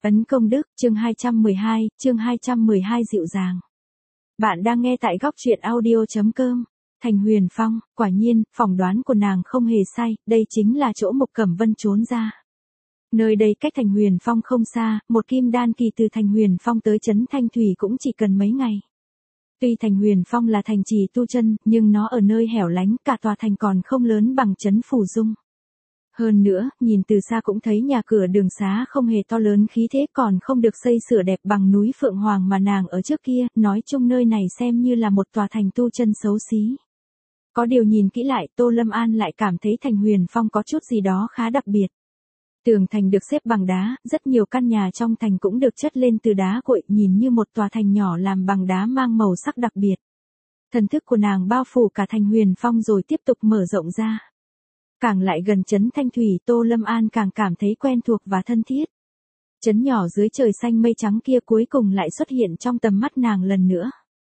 Ấn công đức, chương 212 dịu dàng. Bạn đang nghe tại góc truyện audio.com. Thành Huyền Phong, quả nhiên, phỏng đoán của nàng không hề sai, đây chính là chỗ Mộc Cẩm Vân trốn ra. Nơi đây cách Thành Huyền Phong không xa, một kim đan kỳ từ Thành Huyền Phong tới trấn Thanh Thủy cũng chỉ cần mấy ngày. Tuy Thành Huyền Phong là thành trì tu chân, nhưng nó ở nơi hẻo lánh, cả tòa thành còn không lớn bằng trấn Phủ Dung. Hơn nữa, nhìn từ xa cũng thấy nhà cửa đường xá không hề to lớn khí thế, còn không được xây sửa đẹp bằng núi Phượng Hoàng mà nàng ở trước kia, nói chung nơi này xem như là một tòa thành tu chân xấu xí. Có điều nhìn kỹ lại, Tô Lâm An lại cảm thấy Thành Huyền Phong có chút gì đó khá đặc biệt. Tường thành được xếp bằng đá, rất nhiều căn nhà trong thành cũng được chất lên từ đá cuội, nhìn như một tòa thành nhỏ làm bằng đá mang màu sắc đặc biệt. Thần thức của nàng bao phủ cả Thành Huyền Phong rồi tiếp tục mở rộng ra. Càng lại gần trấn Thanh Thủy, Tô Lâm An càng cảm thấy quen thuộc và thân thiết. Trấn nhỏ dưới trời xanh mây trắng kia cuối cùng lại xuất hiện trong tầm mắt nàng lần nữa.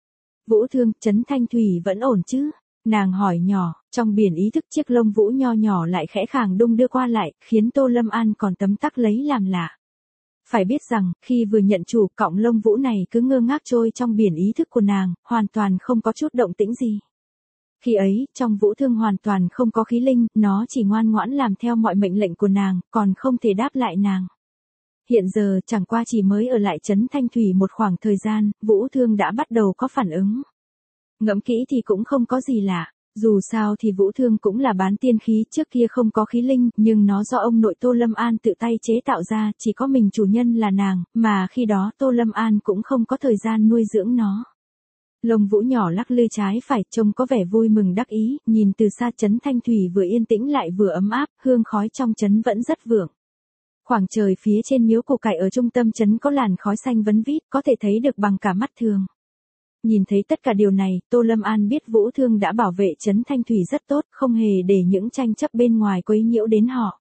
Vũ Thương, trấn Thanh Thủy vẫn ổn chứ? Nàng hỏi nhỏ, trong biển ý thức chiếc lông vũ nho nhỏ lại khẽ khàng đung đưa qua lại, khiến Tô Lâm An còn tấm tắc lấy làm lạ. Phải biết rằng, khi vừa nhận chủ, cọng lông vũ này cứ ngơ ngác trôi trong biển ý thức của nàng, hoàn toàn không có chút động tĩnh gì. Khi ấy, trong Vũ Thương hoàn toàn không có khí linh, nó chỉ ngoan ngoãn làm theo mọi mệnh lệnh của nàng, còn không thể đáp lại nàng. Hiện giờ, chẳng qua chỉ mới ở lại trấn Thanh Thủy một khoảng thời gian, Vũ Thương đã bắt đầu có phản ứng. Ngẫm kỹ thì cũng không có gì lạ, dù sao thì Vũ Thương cũng là bán tiên khí, trước kia không có khí linh, nhưng nó do ông nội Tô Lâm An tự tay chế tạo ra, chỉ có mình chủ nhân là nàng, mà khi đó Tô Lâm An cũng không có thời gian nuôi dưỡng nó. Lông vũ nhỏ lắc lư trái phải, trông có vẻ vui mừng đắc ý, nhìn từ xa trấn Thanh Thủy vừa yên tĩnh lại vừa ấm áp, hương khói trong trấn vẫn rất vượng. Khoảng trời phía trên miếu cổ cải ở trung tâm trấn có làn khói xanh vấn vít, có thể thấy được bằng cả mắt thường. Nhìn thấy tất cả điều này, Tô Lâm An biết Vũ Thương đã bảo vệ trấn Thanh Thủy rất tốt, không hề để những tranh chấp bên ngoài quấy nhiễu đến họ.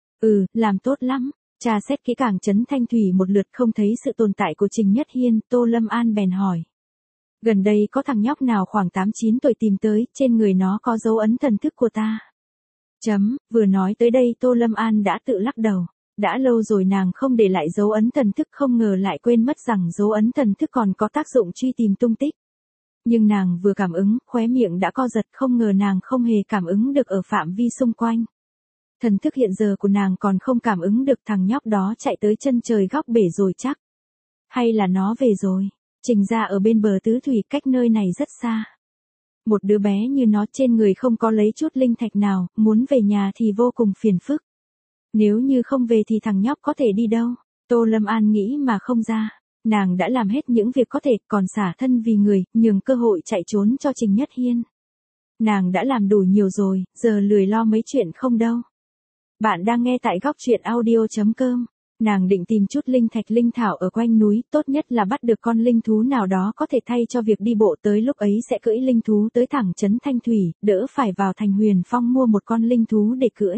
Làm tốt lắm. Tra xét kỹ càng trấn Thanh Thủy một lượt không thấy sự tồn tại của Trình Nhất Hiên, Tô Lâm An bèn hỏi. Gần đây có thằng nhóc nào khoảng 8-9 tuổi tìm tới, trên người nó có dấu ấn thần thức của ta. Vừa nói tới đây Tô Lâm An đã tự lắc đầu. Đã lâu rồi nàng không để lại dấu ấn thần thức, không ngờ lại quên mất rằng dấu ấn thần thức còn có tác dụng truy tìm tung tích. Nhưng nàng vừa cảm ứng, khóe miệng đã co giật, không ngờ nàng không hề cảm ứng được ở phạm vi xung quanh. Thần thức hiện giờ của nàng còn không cảm ứng được thằng nhóc đó chạy tới chân trời góc bể rồi chắc. Hay là nó về rồi? Trình ra ở bên bờ tứ thủy, cách nơi này rất xa. Một đứa bé như nó trên người không có lấy chút linh thạch nào, muốn về nhà thì vô cùng phiền phức. Nếu như không về thì thằng nhóc có thể đi đâu? Tô Lâm An nghĩ mà không ra. Nàng đã làm hết những việc có thể, còn xả thân vì người, nhường cơ hội chạy trốn cho Trình Nhất Hiên. Nàng đã làm đủ nhiều rồi, giờ lười lo mấy chuyện không đâu. Bạn đang nghe tại góc truyện audio.com. Nàng định tìm chút linh thạch linh thảo ở quanh núi, tốt nhất là bắt được con linh thú nào đó có thể thay cho việc đi bộ, tới lúc ấy sẽ cưỡi linh thú tới thẳng trấn Thanh Thủy, đỡ phải vào Thành Huyền Phong mua một con linh thú để cưỡi.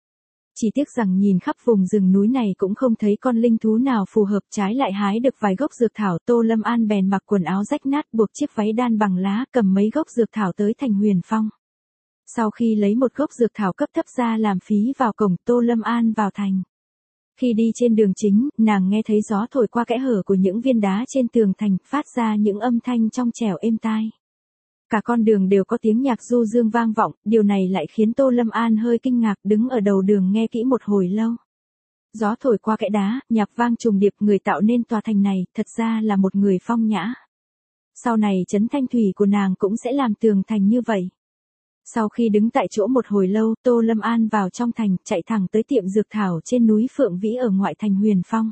Chỉ tiếc rằng nhìn khắp vùng rừng núi này cũng không thấy con linh thú nào phù hợp, trái lại hái được vài gốc dược thảo. Tô Lâm An bèn mặc quần áo rách nát, buộc chiếc váy đan bằng lá, cầm mấy gốc dược thảo tới Thành Huyền Phong. Sau khi lấy một gốc dược thảo cấp thấp ra làm phí vào cổng, Tô Lâm An vào thành. Khi đi trên đường chính, nàng nghe thấy gió thổi qua kẽ hở của những viên đá trên tường thành, phát ra những âm thanh trong trẻo êm tai. Cả con đường đều có tiếng nhạc du dương vang vọng, điều này lại khiến Tô Lâm An hơi kinh ngạc, đứng ở đầu đường nghe kỹ một hồi lâu. Gió thổi qua kẽ đá, nhạc vang trùng điệp, người tạo nên tòa thành này, thật ra là một người phong nhã. Sau này trấn Thanh Thủy của nàng cũng sẽ làm tường thành như vậy. Sau khi đứng tại chỗ một hồi lâu, Tô Lâm An vào trong thành, chạy thẳng tới tiệm dược thảo trên núi Phượng Vĩ ở ngoại thành Huyền Phong.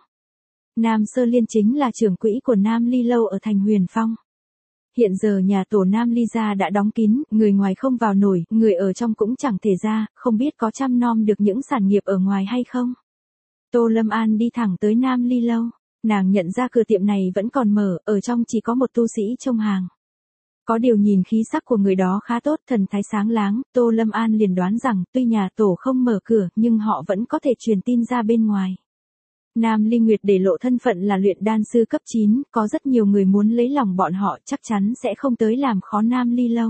Nam Sơ Liên chính là trưởng quỹ của Nam Ly Lâu ở thành Huyền Phong. Hiện giờ nhà tổ Nam Ly gia đã đóng kín, người ngoài không vào nổi, người ở trong cũng chẳng thể ra, không biết có chăm nom được những sản nghiệp ở ngoài hay không. Tô Lâm An đi thẳng tới Nam Ly Lâu, nàng nhận ra cửa tiệm này vẫn còn mở, ở trong chỉ có một tu sĩ trông hàng. Có điều nhìn khí sắc của người đó khá tốt, thần thái sáng láng, Tô Lâm An liền đoán rằng, tuy nhà tổ không mở cửa, nhưng họ vẫn có thể truyền tin ra bên ngoài. Nam Ly Nguyệt để lộ thân phận là luyện đan sư cấp 9, có rất nhiều người muốn lấy lòng bọn họ, chắc chắn sẽ không tới làm khó Nam Ly Lâu.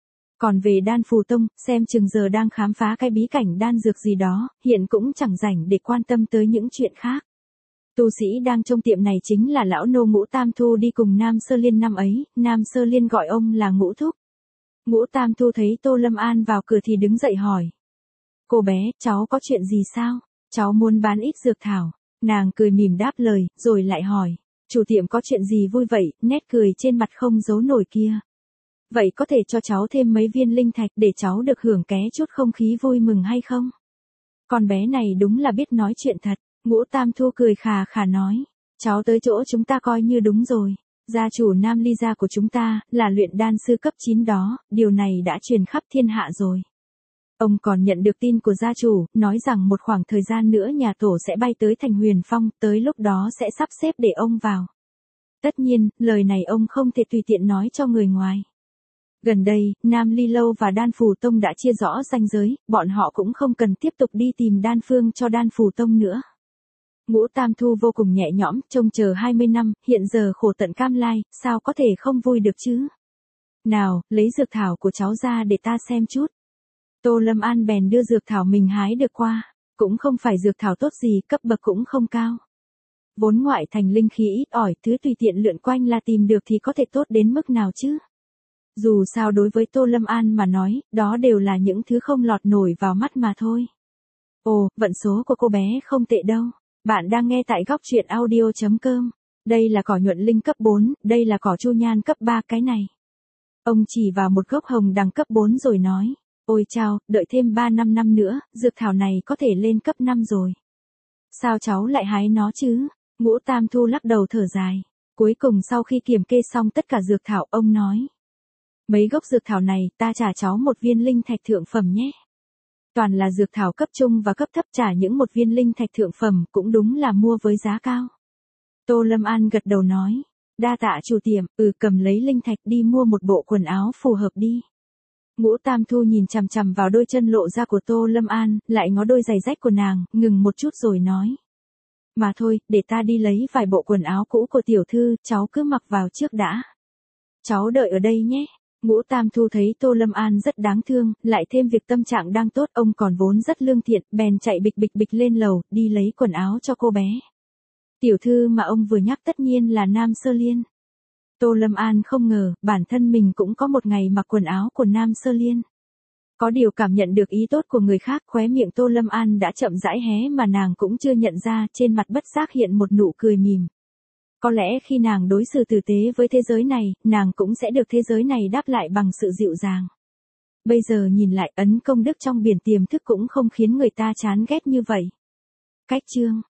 Còn về Đan Phù Tông, xem chừng giờ đang khám phá cái bí cảnh đan dược gì đó, hiện cũng chẳng rảnh để quan tâm tới những chuyện khác. Tu sĩ đang trong tiệm này chính là lão nô Ngũ Tam Thu đi cùng Nam Sơ Liên năm ấy, Nam Sơ Liên gọi ông là Ngũ Thúc. Ngũ Tam Thu thấy Tô Lâm An vào cửa thì đứng dậy hỏi. Cô bé, cháu có chuyện gì sao? Cháu muốn bán ít dược thảo. Nàng cười mỉm đáp lời, rồi lại hỏi. Chủ tiệm có chuyện gì vui vậy, nét cười trên mặt không giấu nổi kia. Vậy có thể cho cháu thêm mấy viên linh thạch để cháu được hưởng ké chút không khí vui mừng hay không? Con bé này đúng là biết nói chuyện thật. Ngũ Tam Thu cười khà khà nói. Cháu tới chỗ chúng ta coi như đúng rồi. Gia chủ Nam Ly gia của chúng ta, là luyện đan sư cấp 9 đó, điều này đã truyền khắp thiên hạ rồi. Ông còn nhận được tin của gia chủ, nói rằng một khoảng thời gian nữa nhà tổ sẽ bay tới thành Huyền Phong, tới lúc đó sẽ sắp xếp để ông vào. Tất nhiên, lời này ông không thể tùy tiện nói cho người ngoài. Gần đây, Nam Ly Lâu và Đan Phù Tông đã chia rõ ranh giới, bọn họ cũng không cần tiếp tục đi tìm đan phương cho Đan Phù Tông nữa. Ngũ Tam Thu vô cùng nhẹ nhõm, trông chờ 20 năm, hiện giờ khổ tận cam lai, sao có thể không vui được chứ? Nào, lấy dược thảo của cháu ra để ta xem chút. Tô Lâm An bèn đưa dược thảo mình hái được qua, cũng không phải dược thảo tốt gì, cấp bậc cũng không cao. Vốn ngoại thành linh khí ít ỏi, thứ tùy tiện lượn quanh là tìm được thì có thể tốt đến mức nào chứ? Dù sao đối với Tô Lâm An mà nói, đó đều là những thứ không lọt nổi vào mắt mà thôi. Ồ, vận số của cô bé không tệ đâu. Bạn đang nghe tại góc truyện audio.com. Đây là cỏ nhuận linh cấp 4, đây là cỏ chu nhan cấp 3 cái này. Ông chỉ vào một gốc hồng đằng cấp 4 rồi nói. Ôi chao, đợi thêm 3-5 năm nữa, dược thảo này có thể lên cấp 5 rồi. Sao cháu lại hái nó chứ? Ngũ Tam Thu lắc đầu thở dài. Cuối cùng sau khi kiểm kê xong tất cả dược thảo, ông nói. Mấy gốc dược thảo này, ta trả cháu một viên linh thạch thượng phẩm nhé. Toàn là dược thảo cấp trung và cấp thấp, trả những một viên linh thạch thượng phẩm cũng đúng là mua với giá cao. Tô Lâm An gật đầu nói. Đa tạ chủ tiệm, cầm lấy linh thạch đi mua một bộ quần áo phù hợp đi. Ngũ Tam Thu nhìn chằm chằm vào đôi chân lộ ra của Tô Lâm An, lại ngó đôi giày rách của nàng, ngừng một chút rồi nói. Mà thôi, để ta đi lấy vài bộ quần áo cũ của tiểu thư, cháu cứ mặc vào trước đã. Cháu đợi ở đây nhé. Ngũ Tam Thu thấy Tô Lâm An rất đáng thương, lại thêm việc tâm trạng đang tốt, ông còn vốn rất lương thiện, bèn chạy bịch bịch bịch lên lầu, đi lấy quần áo cho cô bé. Tiểu thư mà ông vừa nhắc tất nhiên là Nam Sơ Liên. Tô Lâm An không ngờ, bản thân mình cũng có một ngày mặc quần áo của Nam Sơ Liên. Có điều cảm nhận được ý tốt của người khác, khóe miệng Tô Lâm An đã chậm rãi hé mà nàng cũng chưa nhận ra, trên mặt bất giác hiện một nụ cười mỉm. Có lẽ khi nàng đối xử tử tế với thế giới này, nàng cũng sẽ được thế giới này đáp lại bằng sự dịu dàng. Bây giờ nhìn lại, ấn công đức trong biển tiềm thức cũng không khiến người ta chán ghét như vậy. Cách chương